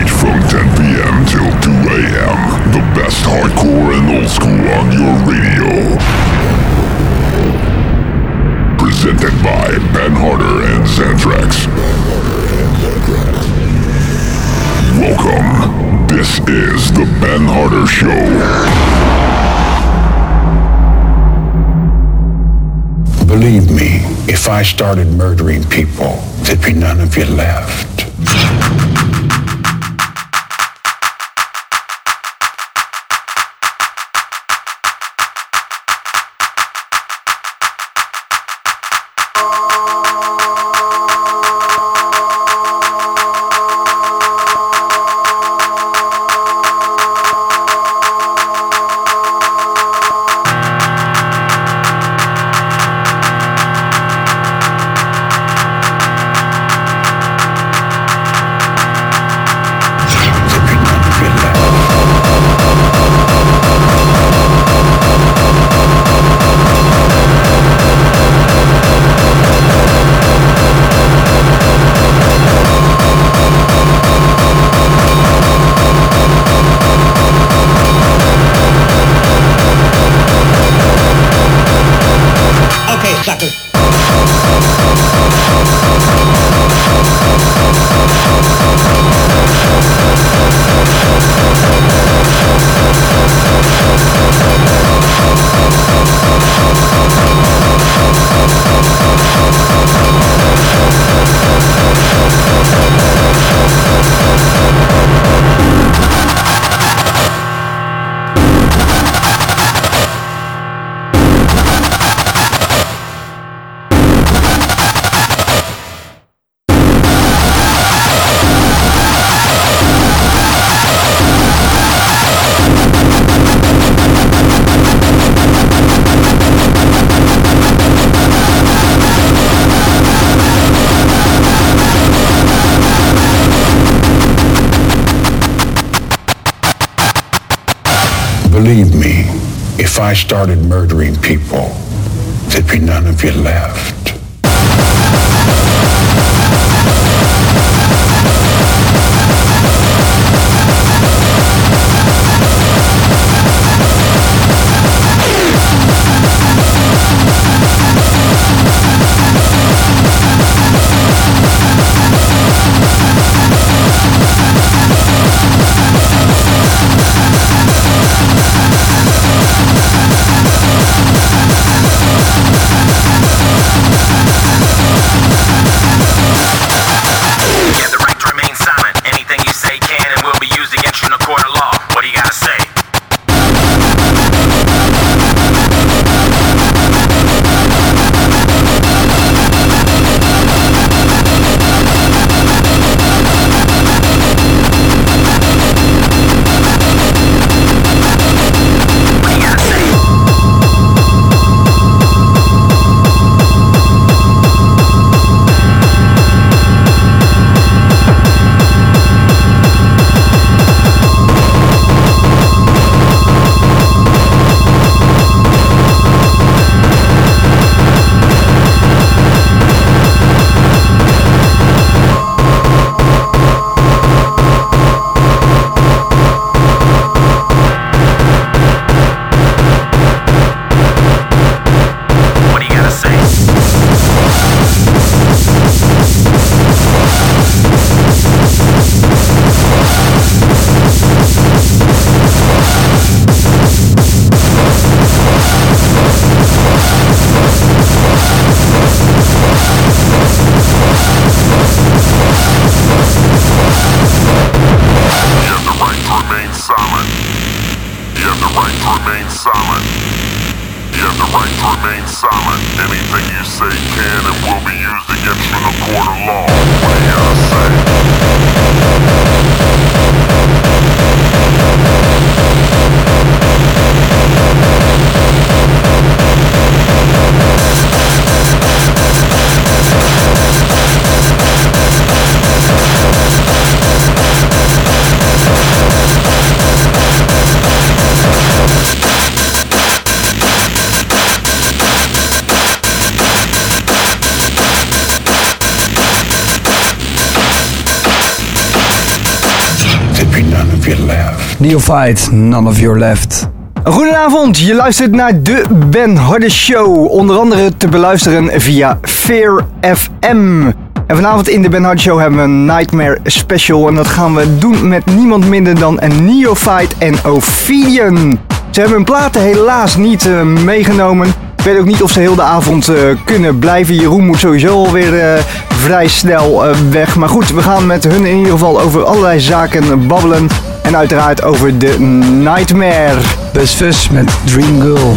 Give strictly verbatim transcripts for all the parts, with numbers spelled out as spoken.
night from ten p.m. till two a.m. The best hardcore and old school on your radio. Presented by Ben Harder and Xantrax. Welcome. This is the Ben Harder Show. Believe me, if I started murdering people, there'd be none of you left. Believe me, if I started murdering people, there'd be none of you left. Neophyte, None of Your Left. Goedenavond, je luistert naar de Ben Harde Show. Onder andere te beluisteren via Fear F M. En vanavond in de Ben Harde Show hebben we een Nightmare Special. En dat gaan we doen met niemand minder dan een Neophyte en Ophidian. Ze hebben hun platen helaas niet uh, meegenomen. Ik weet ook niet of ze heel de avond uh, kunnen blijven. Jeroen moet sowieso alweer uh, vrij snel uh, weg. Maar goed, we gaan met hun in ieder geval over allerlei zaken babbelen. En uiteraard over de Nightmare. Bus Fus met Dream Girl.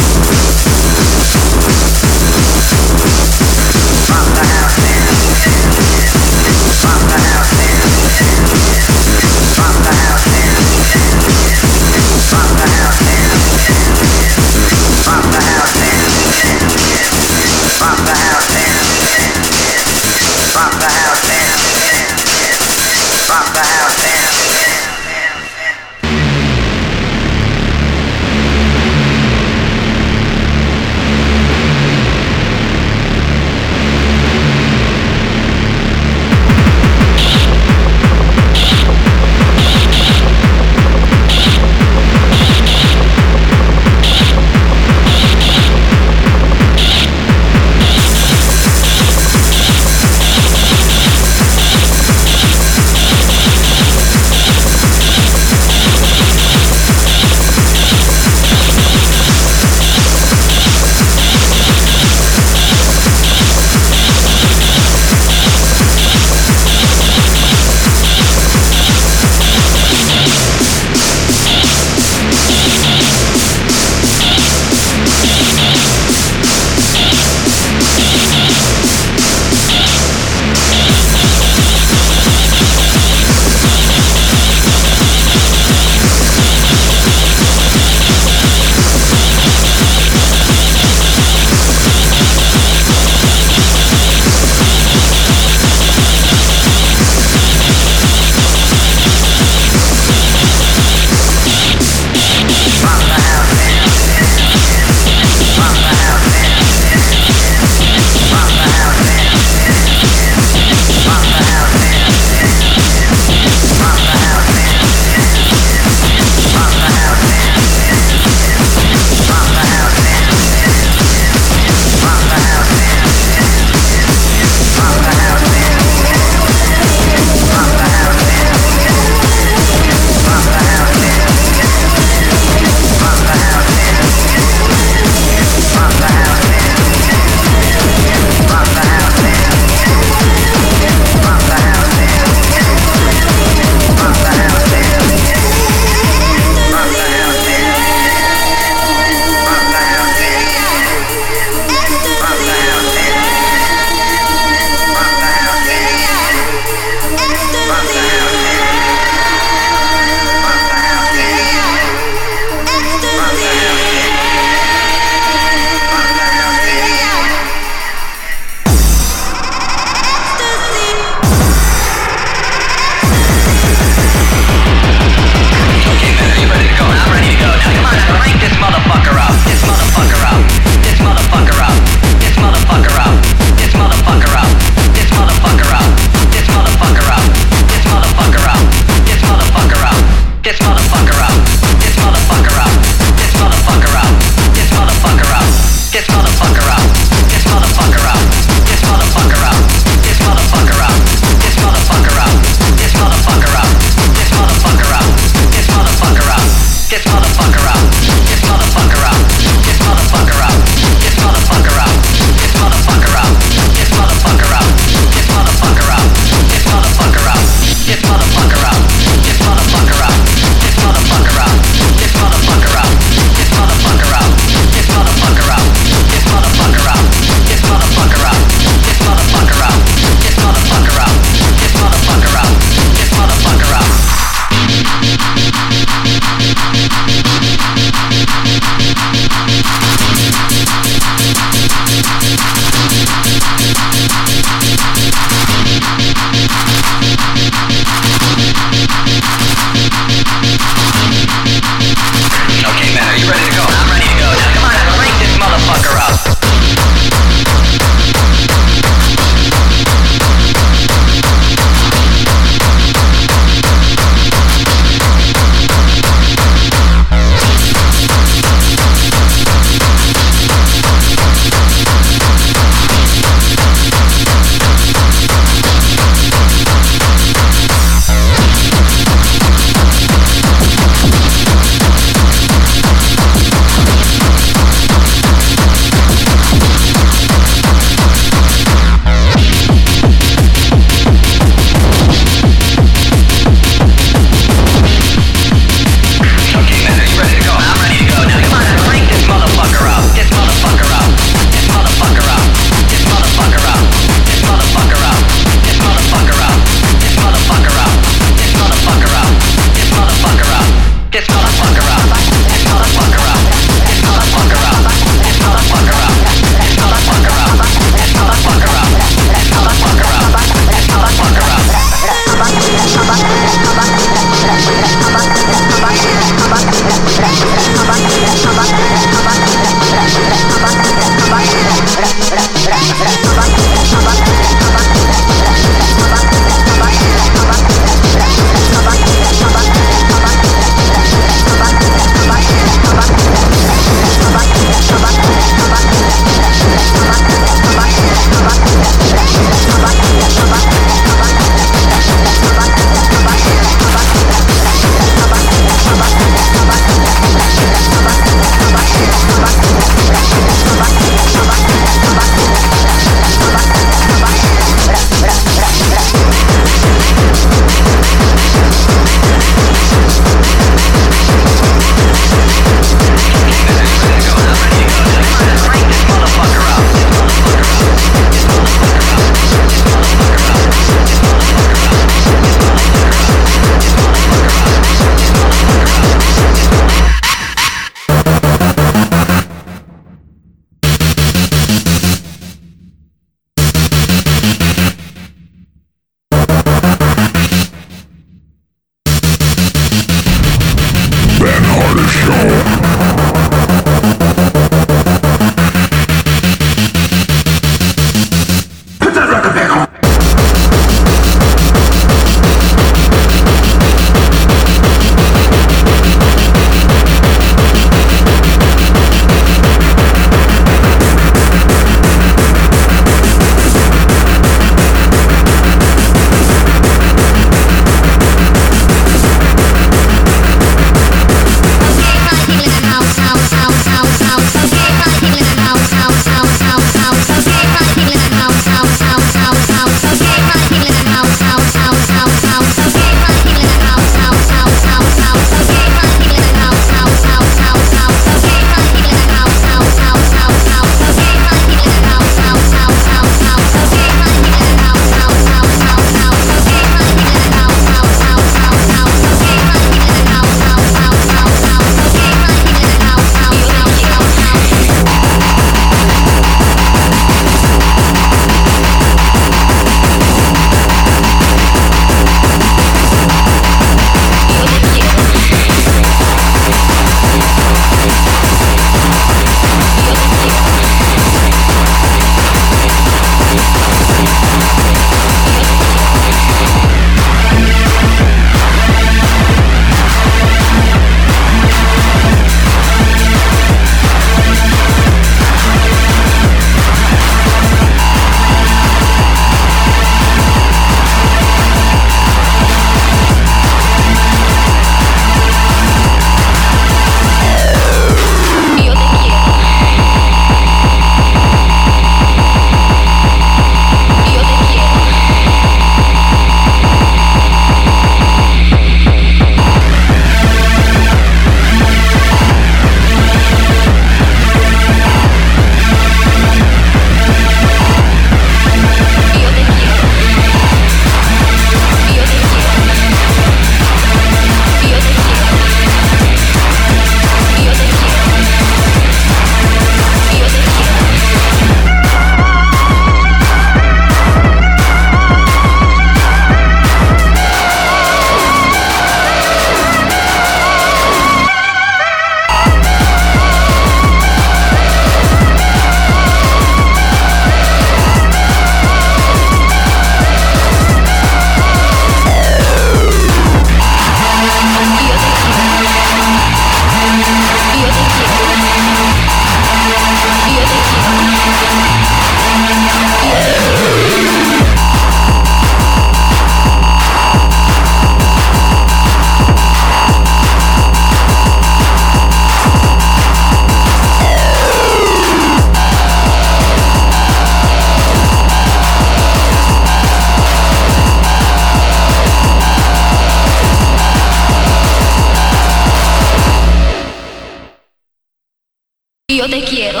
Yo te quiero.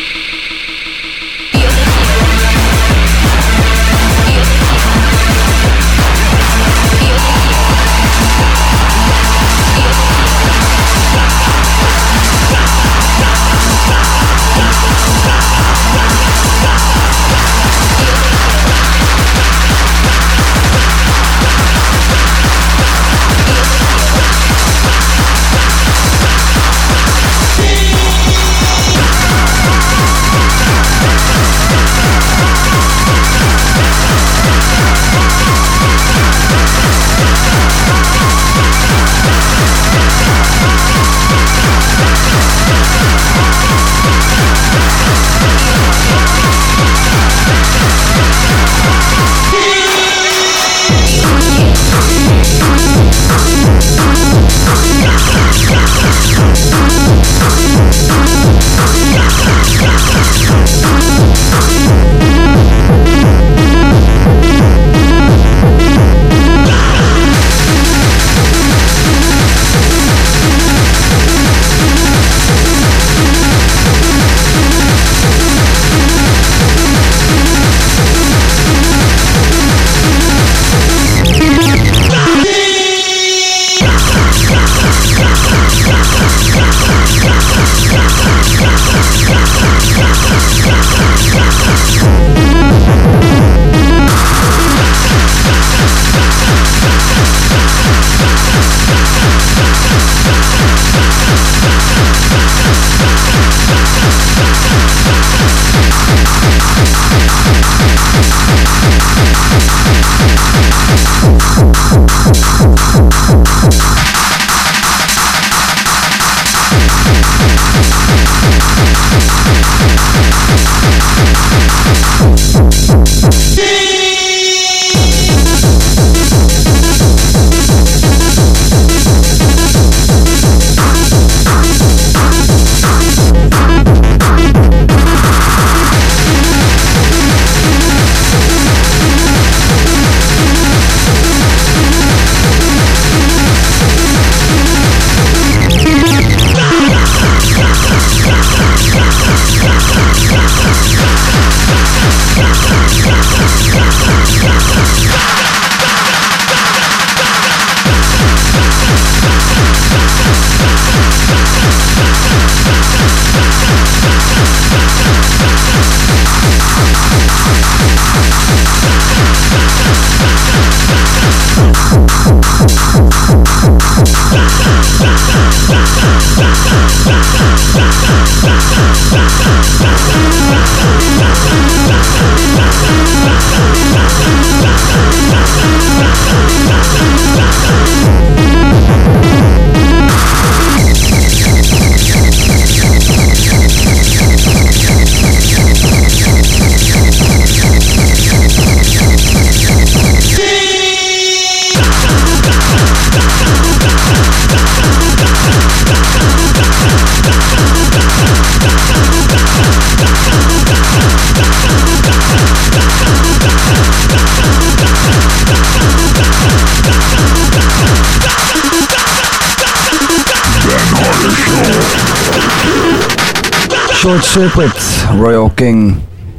Short Circuit, Royal King.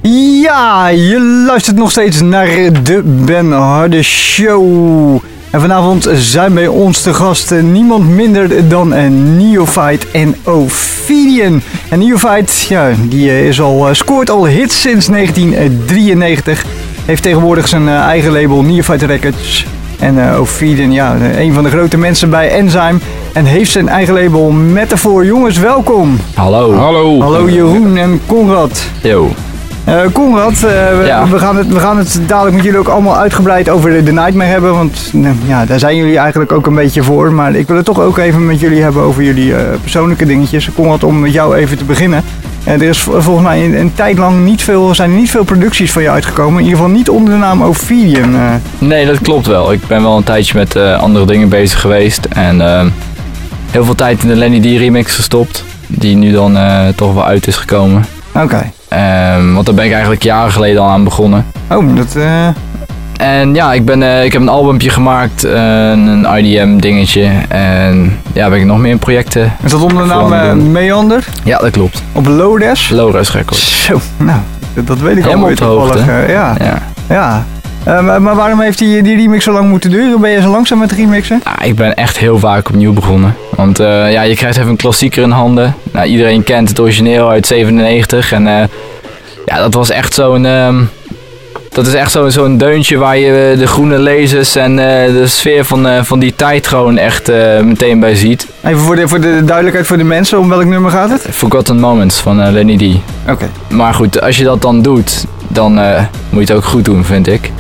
Ja, je luistert nog steeds naar de Ben Harde Show. En vanavond zijn bij ons te gast niemand minder dan Neophyte en Ophidian. En Neophyte, ja, die is al, scoort al hits sinds negentien drieënnegentig. Heeft tegenwoordig zijn eigen label Neophyte Records. En uh, Ophidian, ja, een van de grote mensen bij Enzyme. En heeft zijn eigen label Metaphor. Jongens, welkom. Hallo. Hallo. Hallo Jeroen en Konrad. Yo. Uh, Konrad, uh, we, ja. we, gaan het, we gaan het dadelijk met jullie ook allemaal uitgebreid over de, de Nightmare hebben. Want uh, ja, daar zijn jullie eigenlijk ook een beetje voor. Maar ik wil het toch ook even met jullie hebben over jullie uh, persoonlijke dingetjes. Konrad, om met jou even te beginnen. Uh, er is volgens mij een, een tijd lang niet veel, zijn er niet veel producties van jou uitgekomen. In ieder geval niet onder de naam Ophidian. Uh. Nee, dat klopt wel. Ik ben wel een tijdje met uh, andere dingen bezig geweest. En uh, heel veel tijd in de Lenny D remix gestopt. Die nu dan uh, toch wel uit is gekomen. Oké. Okay. Um, want daar ben ik eigenlijk jaren geleden al aan begonnen. Oh, dat... Uh... En ja, ik, ben, uh, ik heb een albumpje gemaakt, uh, een I D M dingetje. En ja, ben ik nog meer in projecten. Is dat onder de naam uh, Meander? Ja, dat klopt. Op Lodes? Lodes Records. Zo, nou, dat, dat weet ik al. Helemaal op de hoogte. Uh, ja, ja. ja. Uh, maar, maar waarom heeft die, die remix zo lang moeten duren? Ben je zo langzaam met remixen? Nou, ik ben echt heel vaak opnieuw begonnen. Want uh, ja, je krijgt even een klassieker in handen. Nou, iedereen kent het origineel uit zevenennegentig. En uh, ja, dat was echt zo'n... Um, dat is echt zo, zo'n deuntje waar je de groene lasers en uh, de sfeer van, uh, van die tijd gewoon echt uh, meteen bij ziet. Even voor de, voor de duidelijkheid voor de mensen, om welk nummer gaat het? Forgotten Moments van uh, Lenny D. Oké. Okay. Maar goed, als je dat dan doet, dan uh, moet je het ook goed doen, vind ik.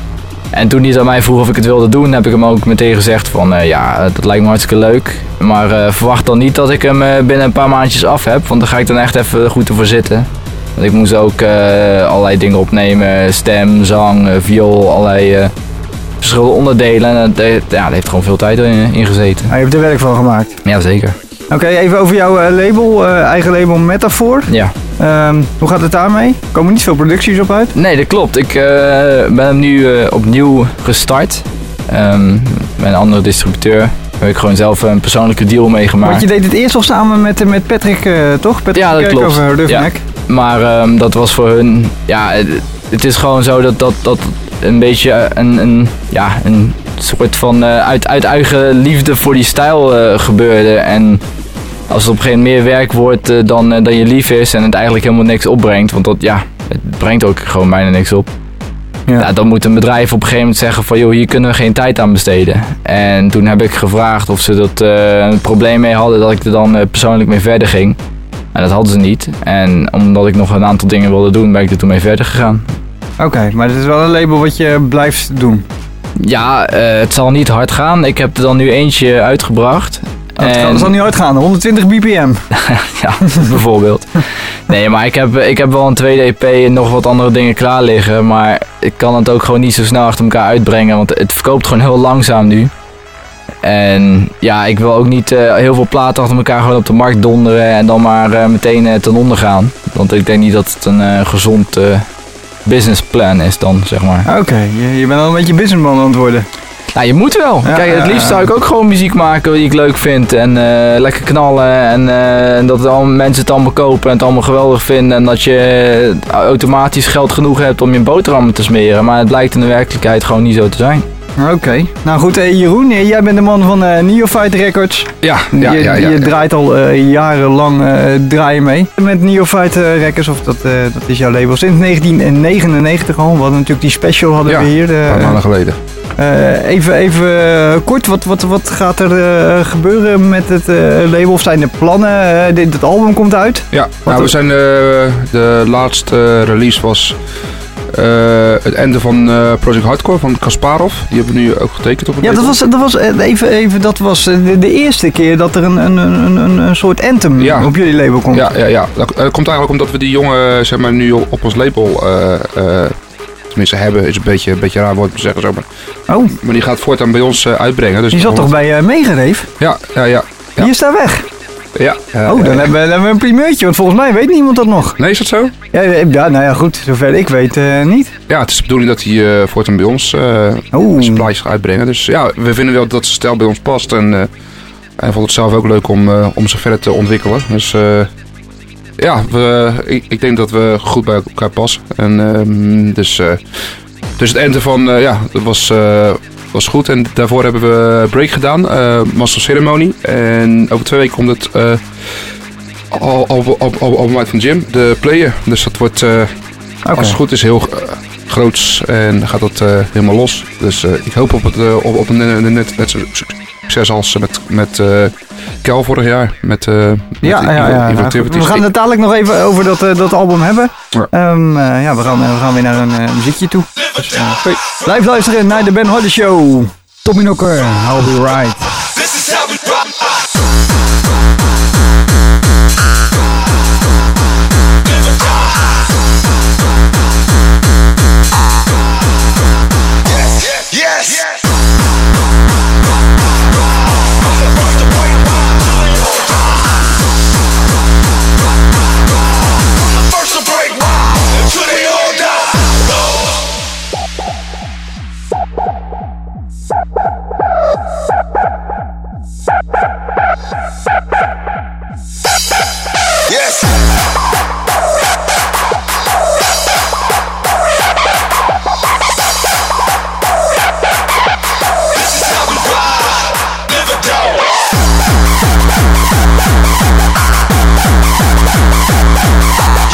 En toen hij aan mij vroeg of ik het wilde doen, heb ik hem ook meteen gezegd van uh, ja, dat lijkt me hartstikke leuk. Maar uh, verwacht dan niet dat ik hem uh, binnen een paar maandjes af heb, want dan ga ik dan echt even goed ervoor zitten. Want ik moest ook uh, allerlei dingen opnemen, stem, zang, uh, viool, allerlei uh, verschillende onderdelen. En dat, ja, daar heeft gewoon veel tijd in, in gezeten. Ah, je hebt er werk van gemaakt? Ja, zeker. Oké, okay, even over jouw uh, label, uh, eigen label Metaphor. Ja. Um, hoe gaat het daarmee? Er komen niet veel producties op uit? Nee, dat klopt. Ik uh, ben hem nu uh, opnieuw gestart. Um, met een andere distributeur. Daar heb ik gewoon zelf een persoonlijke deal mee gemaakt. Want je deed het eerst al samen met, met Patrick, uh, toch? Patrick ja, dat klopt. Over Rufnek. Ja. Maar um, dat was voor hun... Ja, het, het is gewoon zo dat dat, dat een beetje een, een, ja, een soort van uh, uit, uit eigen liefde voor die stijl uh, gebeurde. En als het op een gegeven moment meer werk wordt uh, dan, uh, dan je lief is en het eigenlijk helemaal niks opbrengt. Want dat, ja, het brengt ook gewoon bijna niks op. Ja. Ja, dan moet een bedrijf op een gegeven moment zeggen van joh, hier kunnen we geen tijd aan besteden. En toen heb ik gevraagd of ze dat uh, een probleem mee hadden dat ik er dan uh, persoonlijk mee verder ging. En dat hadden ze niet. En omdat ik nog een aantal dingen wilde doen, ben ik er toen mee verder gegaan. Oké, okay, maar dit is wel een label wat je blijft doen? Ja, uh, het zal niet hard gaan. Ik heb er dan nu eentje uitgebracht. Oh, het en... zal niet uitgaan, honderdtwintig B P M. Ja, bijvoorbeeld. Nee, maar ik heb, ik heb wel een tweede E P en nog wat andere dingen klaar liggen. Maar ik kan het ook gewoon niet zo snel achter elkaar uitbrengen. Want het verkoopt gewoon heel langzaam nu. En ja, ik wil ook niet uh, heel veel platen achter elkaar gewoon op de markt donderen. En dan maar uh, meteen uh, ten onder gaan. Want ik denk niet dat het een uh, gezond uh, businessplan is dan, zeg maar. Oké, okay, je, je bent al een beetje businessman aan het worden. Nou, je moet wel. Ja, Kijk, het liefst zou ik ook gewoon muziek maken die ik leuk vind. En uh, lekker knallen. En uh, dat het al, mensen het allemaal kopen en het allemaal geweldig vinden. En dat je automatisch geld genoeg hebt om je boterhammen te smeren. Maar het blijkt in de werkelijkheid gewoon niet zo te zijn. Oké. Okay. Nou goed, uh, Jeroen, jij bent de man van uh, Neophyte Records. Ja, ja, je, ja. ja, je ja. draait al uh, jarenlang uh, draai je mee met Neophyte uh, Records, of dat, uh, dat is jouw label. Sinds negentien negenennegentig al. We hadden natuurlijk die special hadden ja, we hier. Uh, een paar maanden geleden. Uh, even even uh, kort, wat, wat, wat gaat er uh, gebeuren met het uh, label? Of zijn er plannen? Uh, dit, dit album komt uit? Ja, nou, we zijn uh, de laatste release was uh, het einde van uh, Project Hardcore van Kasparov. Die hebben we nu ook getekend op het Ja, label. dat was, dat was uh, even, even, dat was de, de eerste keer dat er een, een, een, een, een soort anthem ja. op jullie label komt. Ja, ja, ja. Dat, dat komt eigenlijk omdat we die jongen zeg maar, nu op ons label uh, uh, tenminste hebben, is een beetje een beetje raar woord te zeggen zo, maar. Oh. Maar die gaat voortaan bij ons uh, uitbrengen. Dus die zat toch bij uh, Megareef? Ja, ja, ja, ja. Die is daar weg? Ja. Uh, oh, dan, uh, hebben, we, dan hebben we een primeurtje, want volgens mij weet niemand dat nog. Nee, is dat zo? Ja, ja nou ja, goed, zover ik weet uh, niet. Ja, het is de bedoeling dat hij uh, voortaan bij ons uh, oh. supplies gaat uitbrengen. Dus ja, we vinden wel dat zijn stijl bij ons past. En uh, hij vond het zelf ook leuk om, uh, om zich verder te ontwikkelen. Dus uh, ja, we, ik, ik denk dat we goed bij elkaar passen. En uh, dus... Uh, Dus het einde van, uh, ja, dat was, uh, was goed. En daarvoor hebben we break gedaan, uh, Master of Ceremony. En over twee weken komt het uh, al, al, al, al, album uit van Jim, de Player. Dus dat wordt, uh, okay. als het goed is, heel uh, groots en gaat dat uh, helemaal los. Dus uh, ik hoop op, het, uh, op, op een net, net zo succes als met, met uh, Kel vorig jaar. Met, uh, met ja, ja, ja, ja, ja. We gaan het dadelijk nog even over dat, uh, dat album hebben. Ja, um, uh, ja we, gaan, we gaan weer naar een uh, muziekje toe. Dus, uh, hey. Blijf luisteren naar de Ben Hardy Show. Tommy Knocker, I'll be right. This is how we rock.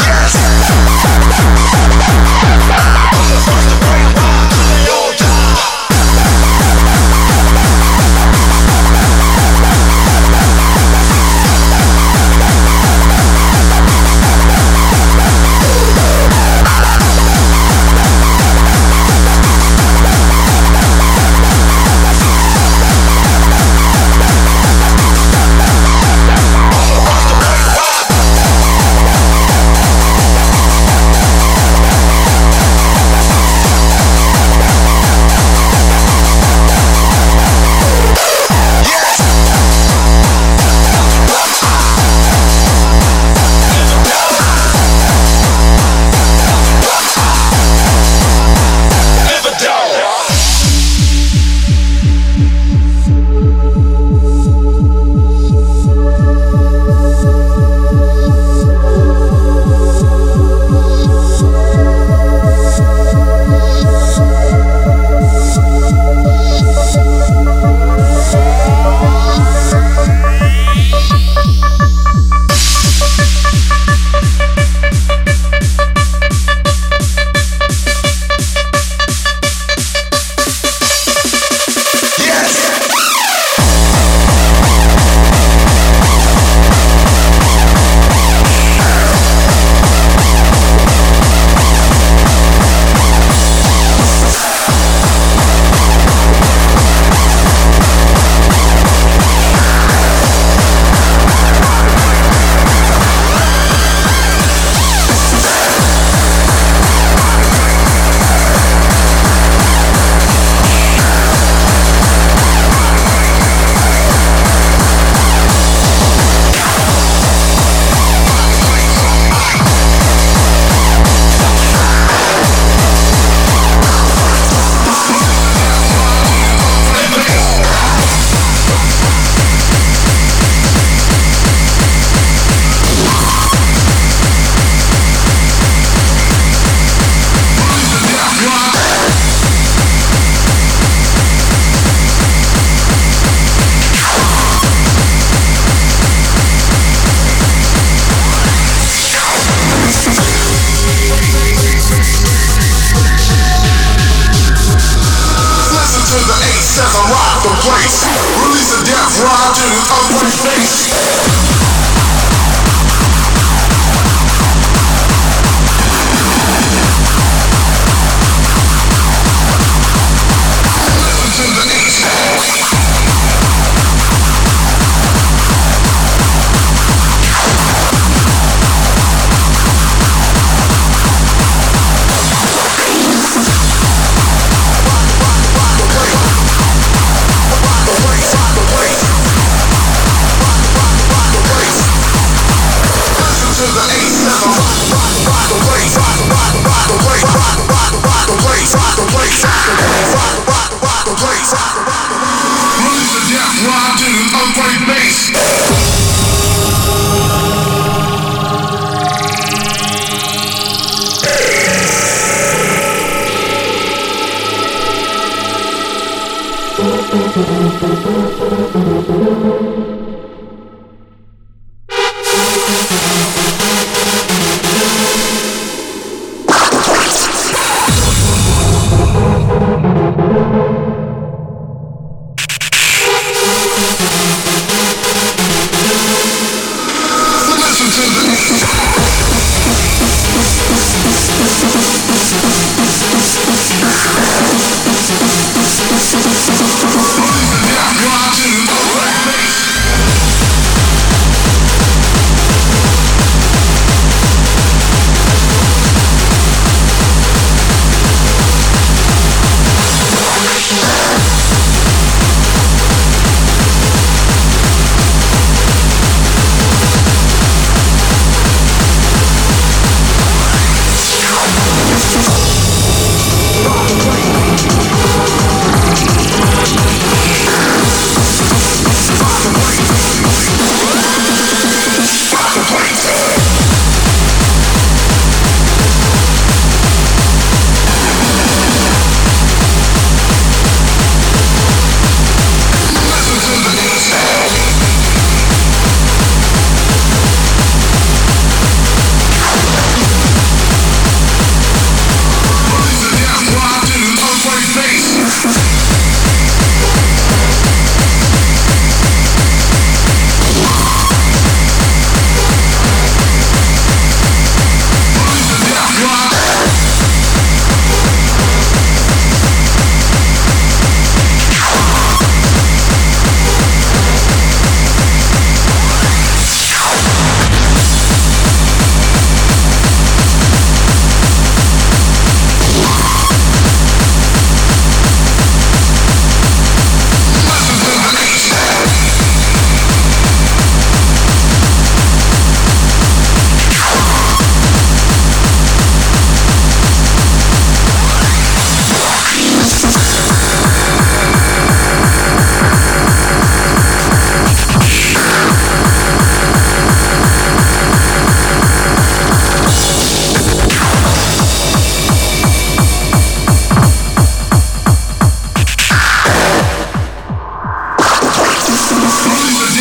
Watching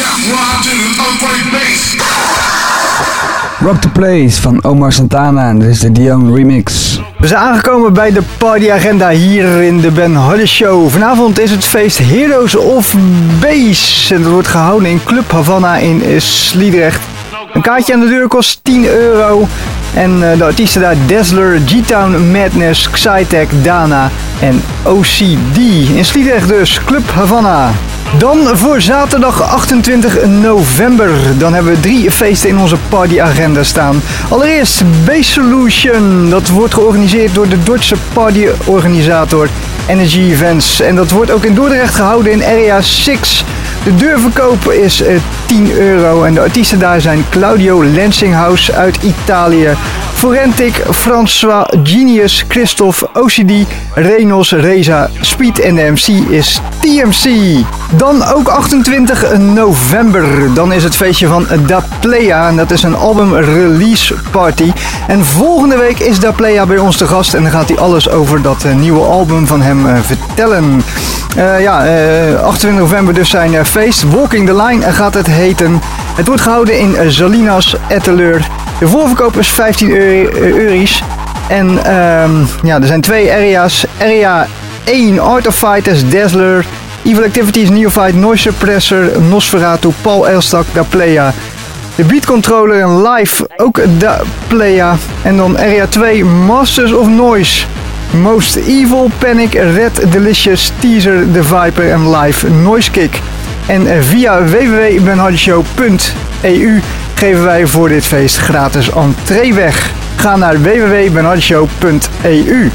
Rock the Place van Omar Santana. Dit is de Dion remix. We zijn aangekomen bij de partyagenda hier in de Ben Hardy Show. Vanavond is het feest Heroes of Bass. En dat wordt gehouden in Club Havana in Sliedrecht. Een kaartje aan de deur kost tien euro. En de artiesten daar Dazzler, G-Town Madness, Xytec, Dana en O C D. In Sliedrecht dus, Club Havana. Dan voor zaterdag achtentwintig november. Dan hebben we drie feesten in onze partyagenda staan. Allereerst Bass Solution. Dat wordt georganiseerd door de Duitse partyorganisator Energy Events. En dat wordt ook in Dordrecht gehouden in Area zes. De deurverkoop is uh, tien euro en de artiesten daar zijn Claudio Lensinghouse uit Italië, Forentic, François, Genius, Christophe, O C D, Renos, Reza, Speed en de M C is T M C. Dan ook achtentwintig november, dan is het feestje van Da Playa en dat is een album release party. En volgende week is Da Playa bij ons te gast en dan gaat hij alles over dat uh, nieuwe album van hem uh, vertellen. Uh, ja, uh, achtentwintig november dus zijn uh, feest. Walking the Line gaat het heten. Het wordt gehouden in uh, Salinas, Etteleur. De voorverkoop is vijftien euro's. En uh, ja, er zijn twee area's. Area één, Art of Fighters, Dazzler, Evil Activities, Neophyte, Noise Suppressor, Nosferatu, Paul Elstak, Da Playa. De Beat Controller en live ook Da Playa. En dan Area twee, Masters of Noise. Most Evil, Panic, Red Delicious, Teaser, The Viper en live Noise Kick. En via w w w punt ben hardy show punt e u geven wij voor dit feest gratis entree weg. Ga naar w w w punt ben hardy show punt e u.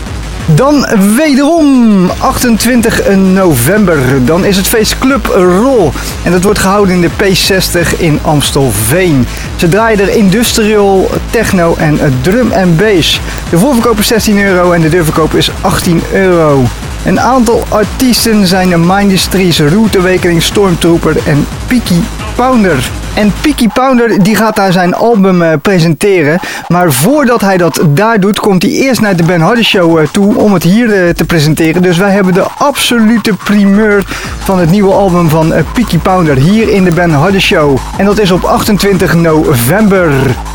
Dan wederom achtentwintig november. Dan is het feest Club Roll. En dat wordt gehouden in de P zestig in Amstelveen. Ze draaien er industrial, techno en drum en bass. De voorverkoop is zestien euro en de deurverkoop is achttien euro. Een aantal artiesten zijn Mindustries, Root Awakening, Stormtrooper en Peaky Pounder. En Peaky Pounder die gaat daar zijn album uh, presenteren. Maar voordat hij dat daar doet, komt hij eerst naar de Ben Hardy Show uh, toe om het hier uh, te presenteren. Dus wij hebben de absolute primeur van het nieuwe album van uh, Peaky Pounder hier in de Ben Hardy Show. En dat is op achtentwintig november.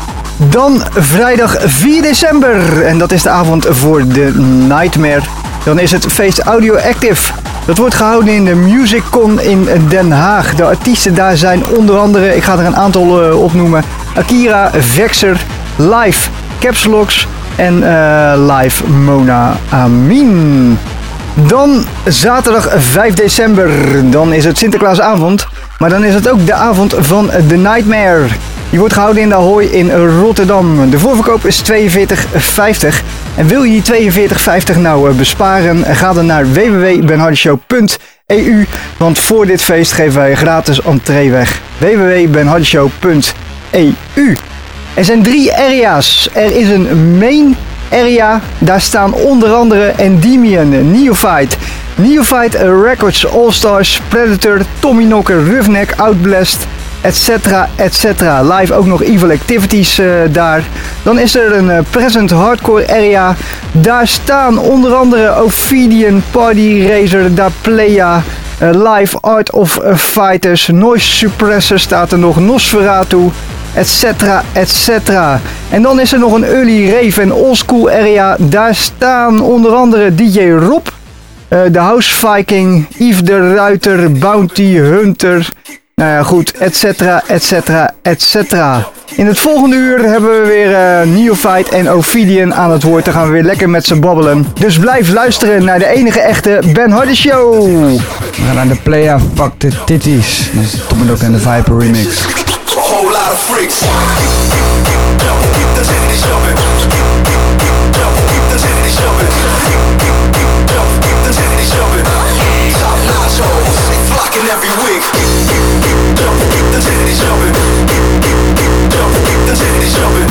Dan vrijdag vier december. En dat is de avond voor de Nightmare. Dan is het feest Audio Active. Dat wordt gehouden in de Musiccon in Den Haag. De artiesten daar zijn onder andere, ik ga er een aantal uh, opnoemen. Akira, Vexer, Live, Capslox en uh, Live Mona Amin. Dan zaterdag vijf december. Dan is het Sinterklaasavond. Maar dan is het ook de avond van The Nightmare. Die wordt gehouden in de Ahoy in Rotterdam. De voorverkoop is tweeënveertig vijftig. En wil je die tweeënveertig vijftig nou besparen, ga dan naar w w w punt ben hardy show punt e u. Want voor dit feest geven wij gratis entree weg. w w w punt ben hardy show punt e u. Er zijn drie area's. Er is een main area. Daar staan onder andere Endymion, Neophyte, Neophyte Records, All Stars, Predator, Tommyknocker, Roughneck, Outblast, etcetera, etcetera. Live ook nog Evil Activities uh, daar. Dan is er een uh, Present Hardcore area. Daar staan onder andere Ophidian, Party Racer, Da Playa, uh, Live Art of uh, Fighters, Noise Suppressor staat er nog, Nosferatu, etcetera, etcetera. En dan is er nog een Early Rave en Oldschool area. Daar staan onder andere D J Rob, uh, de House Viking, Yves de Ruiter, Bounty Hunter. Nou ja, goed, etcetera, etcetera, etcetera. In het volgende uur hebben we weer uh, Neophyte en Ophidian aan het woord. Dan gaan we weer lekker met z'n babbelen. Dus blijf luisteren naar de enige echte Ben Hardy Show. We gaan naar de Playa Fuck the Titties. Dat is Tommyknocker en de Viper remix. Whole lot of freaks. Every week, the titties jumping, the titties jumping.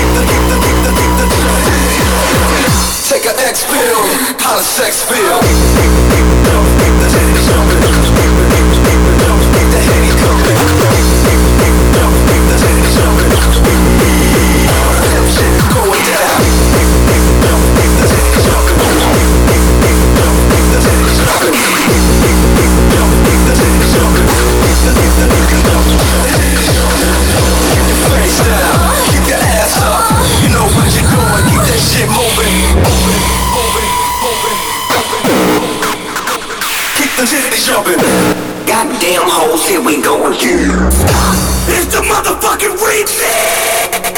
Take a X pill, how the sex feel? The titties jumping, the henny coming, the titties jumping. Shit going down. The titties jumping, the titties jumping. The titties jumping. here we go again. It's the motherfucking remix.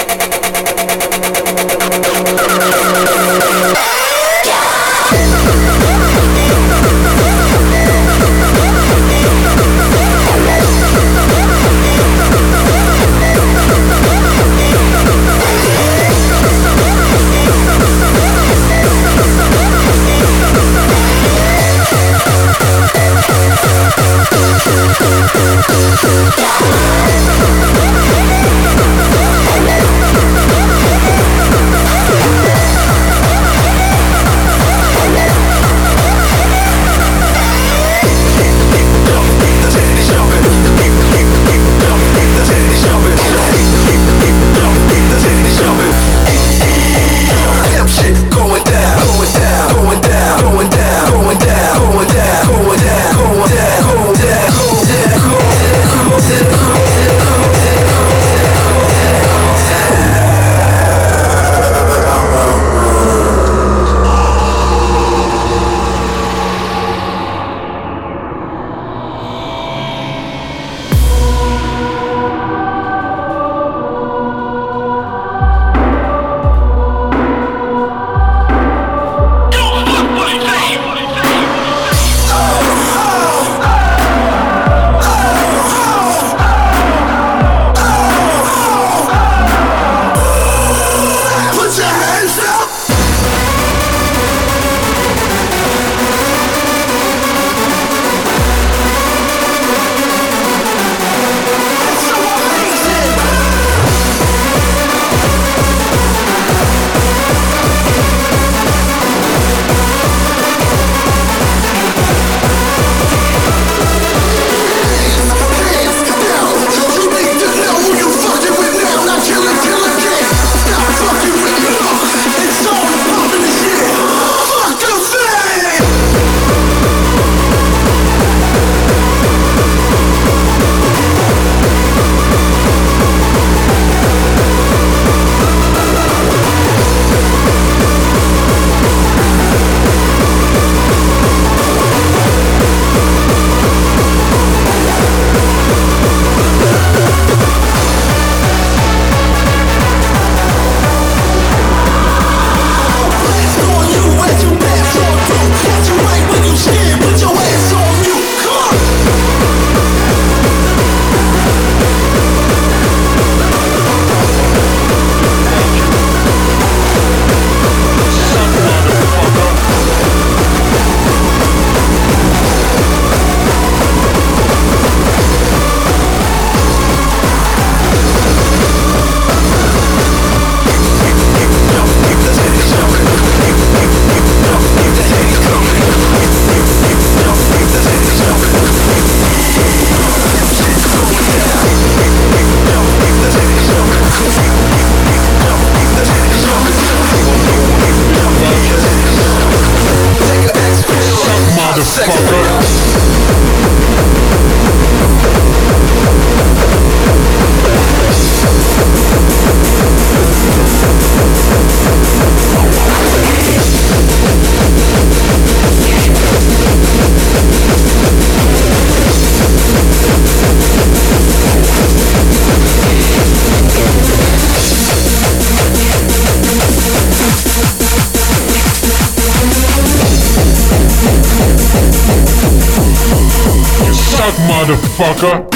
Motherfucker.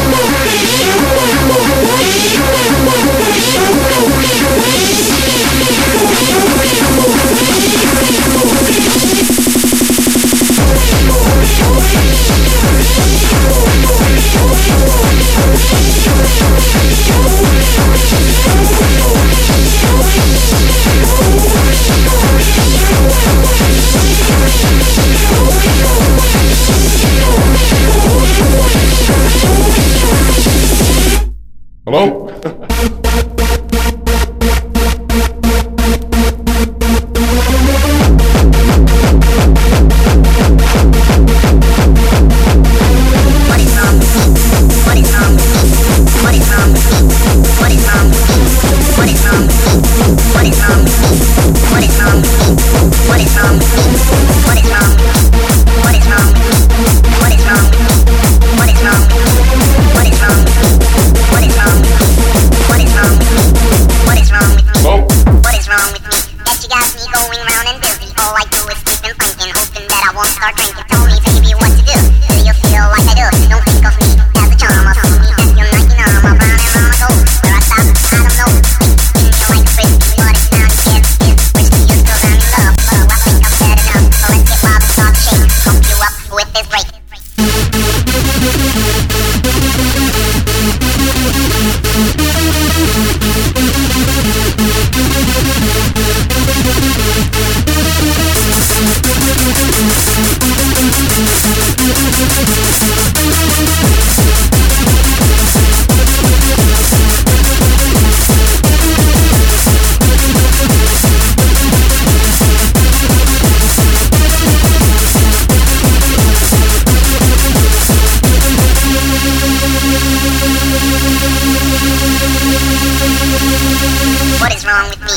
Hello? What is wrong? What is wrong with me?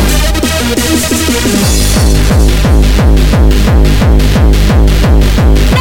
No!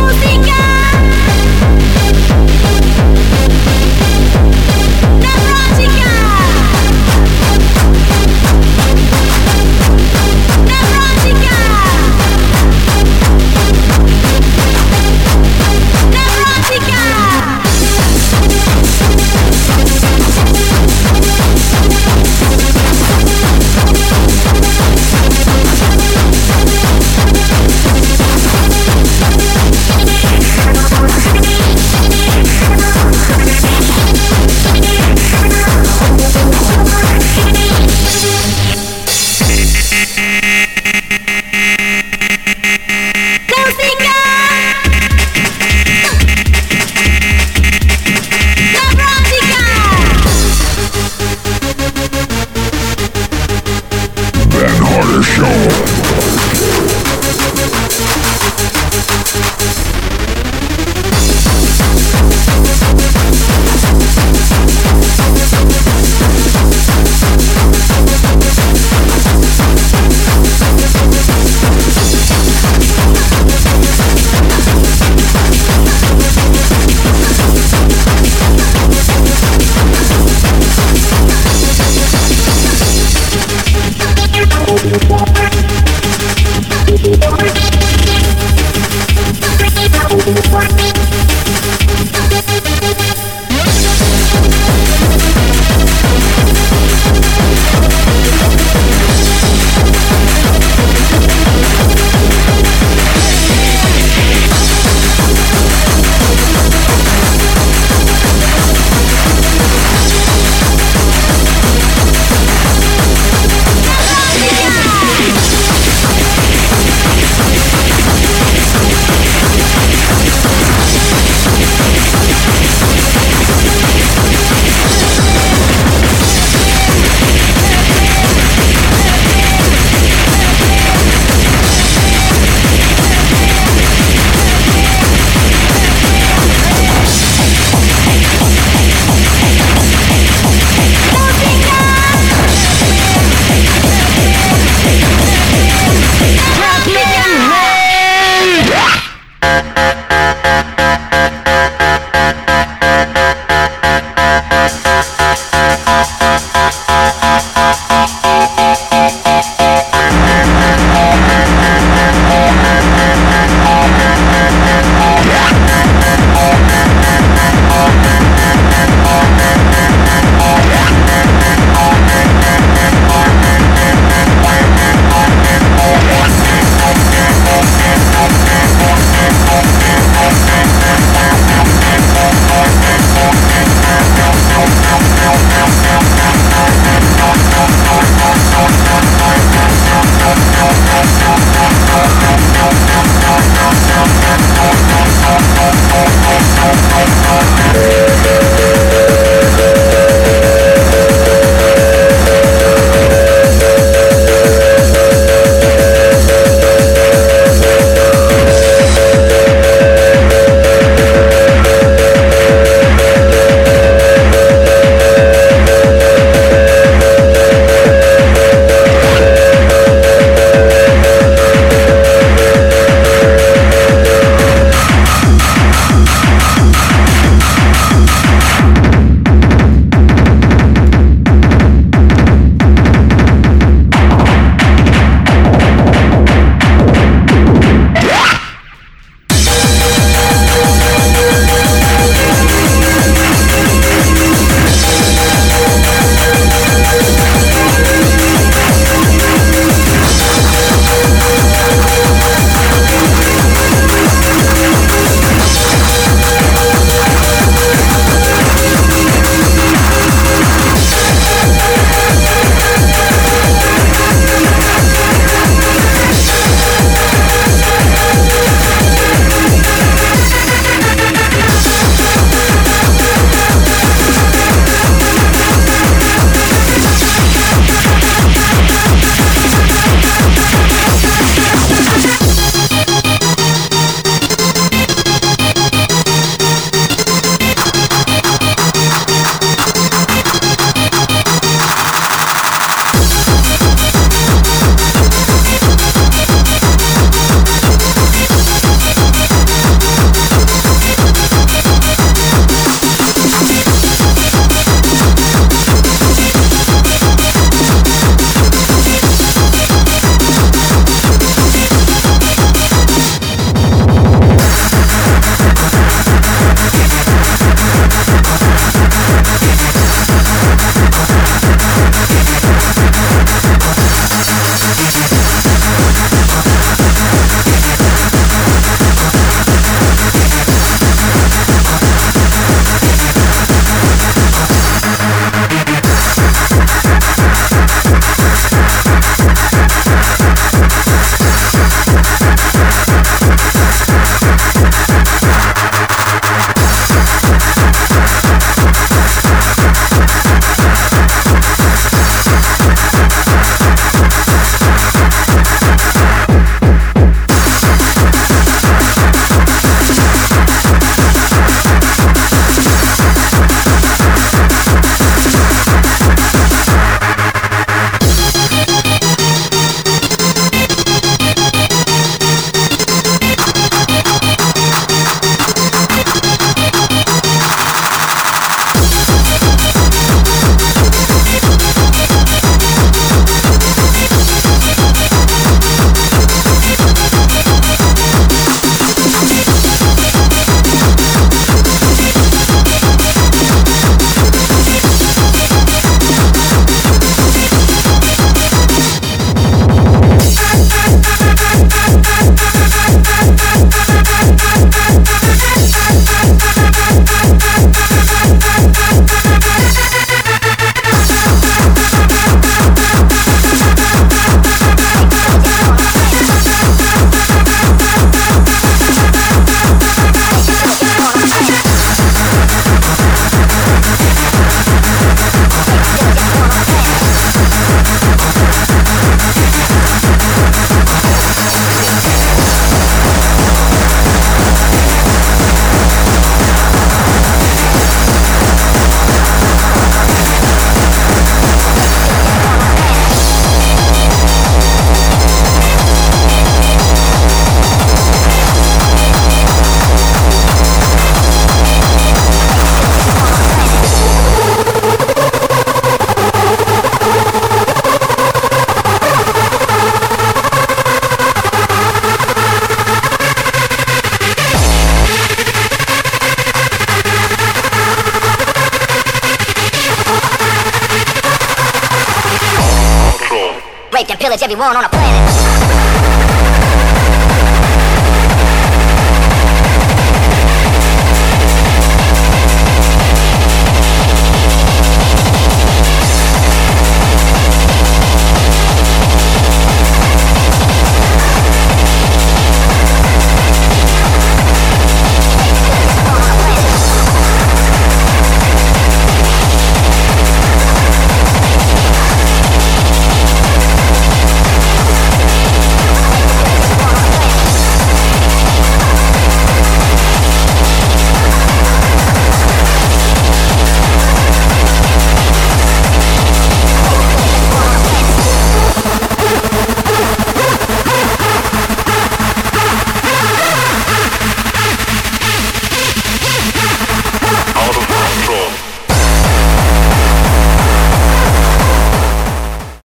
village, everyone on a planet.